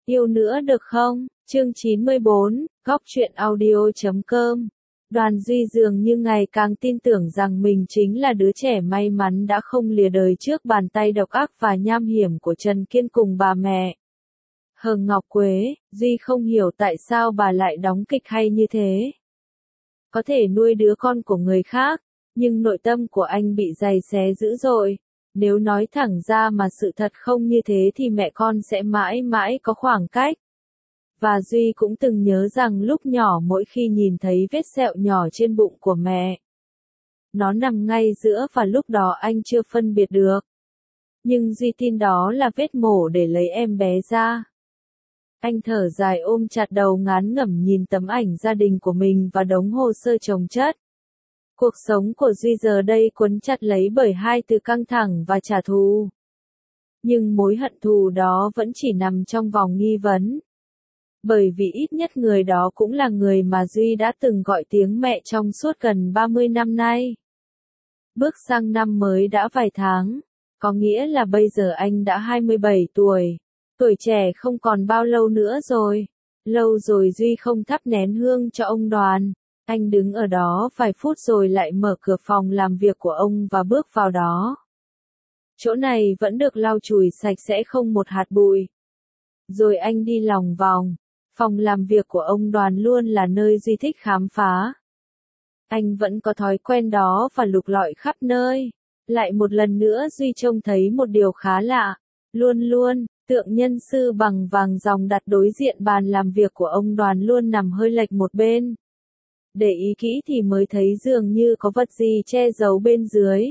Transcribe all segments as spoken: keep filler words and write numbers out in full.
Yêu nữa được không? Chương chín mươi bốn, góc truyện audio chấm com. Đoàn Duy dường như ngày càng tin tưởng rằng mình chính là đứa trẻ may mắn đã không lìa đời trước bàn tay độc ác và nham hiểm của Trần Kiên cùng bà mẹ Hờ Ngọc Quế. Duy không hiểu tại sao bà lại đóng kịch hay như thế. Có thể nuôi đứa con của người khác, nhưng nội tâm của anh bị giày xé dữ dội. Nếu nói thẳng ra mà sự thật không như thế thì mẹ con sẽ mãi mãi có khoảng cách. Và Duy cũng từng nhớ rằng lúc nhỏ mỗi khi nhìn thấy vết sẹo nhỏ trên bụng của mẹ, nó nằm ngay giữa và lúc đó anh chưa phân biệt được. Nhưng Duy tin đó là vết mổ để lấy em bé ra. Anh thở dài ôm chặt đầu ngán ngẩm nhìn tấm ảnh gia đình của mình và đống hồ sơ chồng chất. Cuộc sống của Duy giờ đây quấn chặt lấy bởi hai từ căng thẳng và trả thù. Nhưng mối hận thù đó vẫn chỉ nằm trong vòng nghi vấn. Bởi vì ít nhất người đó cũng là người mà Duy đã từng gọi tiếng mẹ trong suốt gần ba mươi năm nay. Bước sang năm mới đã vài tháng, có nghĩa là bây giờ anh đã hai mươi bảy tuổi. Tuổi trẻ không còn bao lâu nữa rồi. Lâu rồi Duy không thắp nén hương cho ông Đoàn. Anh đứng ở đó vài phút rồi lại mở cửa phòng làm việc của ông và bước vào đó. Chỗ này vẫn được lau chùi sạch sẽ không một hạt bụi. Rồi anh đi lòng vòng. Phòng làm việc của ông Đoàn luôn là nơi Duy thích khám phá. Anh vẫn có thói quen đó và lục lọi khắp nơi. Lại một lần nữa Duy trông thấy một điều khá lạ. Luôn luôn, tượng nhân sư bằng vàng ròng đặt đối diện bàn làm việc của ông Đoàn luôn nằm hơi lệch một bên. Để ý kỹ thì mới thấy dường như có vật gì che giấu bên dưới.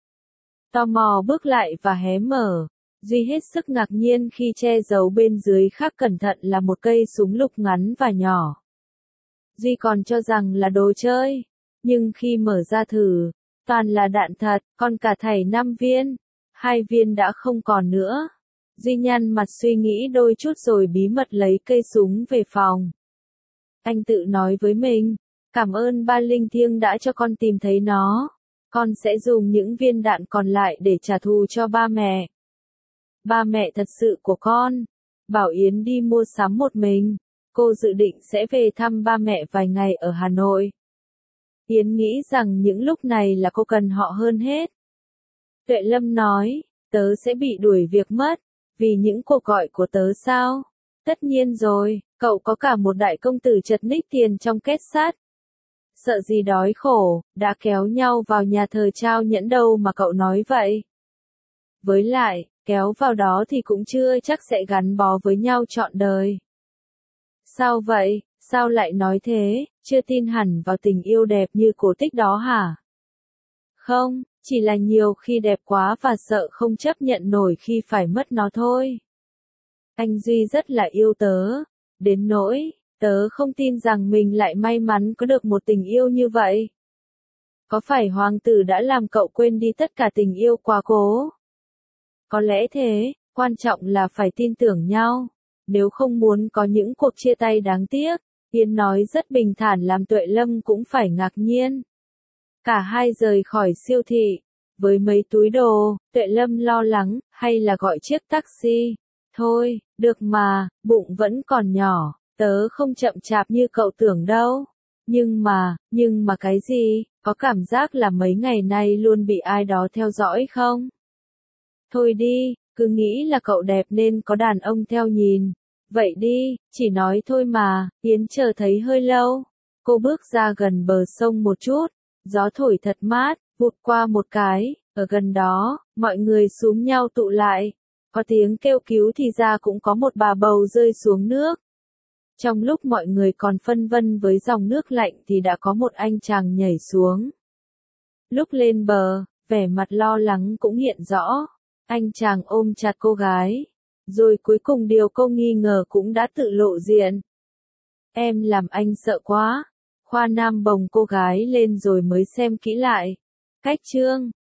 Tò mò bước lại và hé mở. Duy hết sức ngạc nhiên khi che giấu bên dưới khác cẩn thận là một cây súng lục ngắn và nhỏ. Duy còn cho rằng là đồ chơi. Nhưng khi mở ra thử, toàn là đạn thật, còn cả thảy năm viên. Hai viên đã không còn nữa. Duy nhăn mặt suy nghĩ đôi chút rồi bí mật lấy cây súng về phòng. Anh tự nói với mình, cảm ơn ba linh thiêng đã cho con tìm thấy nó. Con sẽ dùng những viên đạn còn lại để trả thù cho ba mẹ. Ba mẹ thật sự của con. Bảo Yến đi mua sắm một mình. Cô dự định sẽ về thăm ba mẹ vài ngày ở Hà Nội. Yến nghĩ rằng những lúc này là cô cần họ hơn hết. Tuệ Lâm nói, tớ sẽ bị đuổi việc mất. Vì những cuộc gọi của tớ sao? Tất nhiên rồi, cậu có cả một đại công tử chật ních tiền trong kết sắt. Sợ gì đói khổ, đã kéo nhau vào nhà thờ trao nhẫn đâu mà cậu nói vậy. Với lại, kéo vào đó thì cũng chưa chắc sẽ gắn bó với nhau trọn đời. Sao vậy, sao lại nói thế, chưa tin hẳn vào tình yêu đẹp như cổ tích đó hả? Không, chỉ là nhiều khi đẹp quá và sợ không chấp nhận nổi khi phải mất nó thôi. Anh Duy rất là yêu tớ, đến nỗi, tớ không tin rằng mình lại may mắn có được một tình yêu như vậy. Có phải hoàng tử đã làm cậu quên đi tất cả tình yêu quá cố? Có lẽ thế, quan trọng là phải tin tưởng nhau. Nếu không muốn có những cuộc chia tay đáng tiếc, Yến nói rất bình thản làm Tuệ Lâm cũng phải ngạc nhiên. Cả hai rời khỏi siêu thị. Với mấy túi đồ, Tuệ Lâm lo lắng, hay là gọi chiếc taxi. Thôi, được mà, bụng vẫn còn nhỏ, tớ không chậm chạp như cậu tưởng đâu. Nhưng mà, nhưng mà cái gì, có cảm giác là mấy ngày nay luôn bị ai đó theo dõi không? Thôi đi, cứ nghĩ là cậu đẹp nên có đàn ông theo nhìn. Vậy đi, chỉ nói thôi mà, Yến chờ thấy hơi lâu. Cô bước ra gần bờ sông một chút, gió thổi thật mát, vụt qua một cái, ở gần đó, mọi người xúm nhau tụ lại. Có tiếng kêu cứu thì ra cũng có một bà bầu rơi xuống nước. Trong lúc mọi người còn phân vân với dòng nước lạnh thì đã có một anh chàng nhảy xuống. Lúc lên bờ, vẻ mặt lo lắng cũng hiện rõ. Anh chàng ôm chặt cô gái. Rồi cuối cùng điều cô nghi ngờ cũng đã tự lộ diện. Em làm anh sợ quá. Khoa Nam bồng cô gái lên rồi mới xem kỹ lại. Cách chương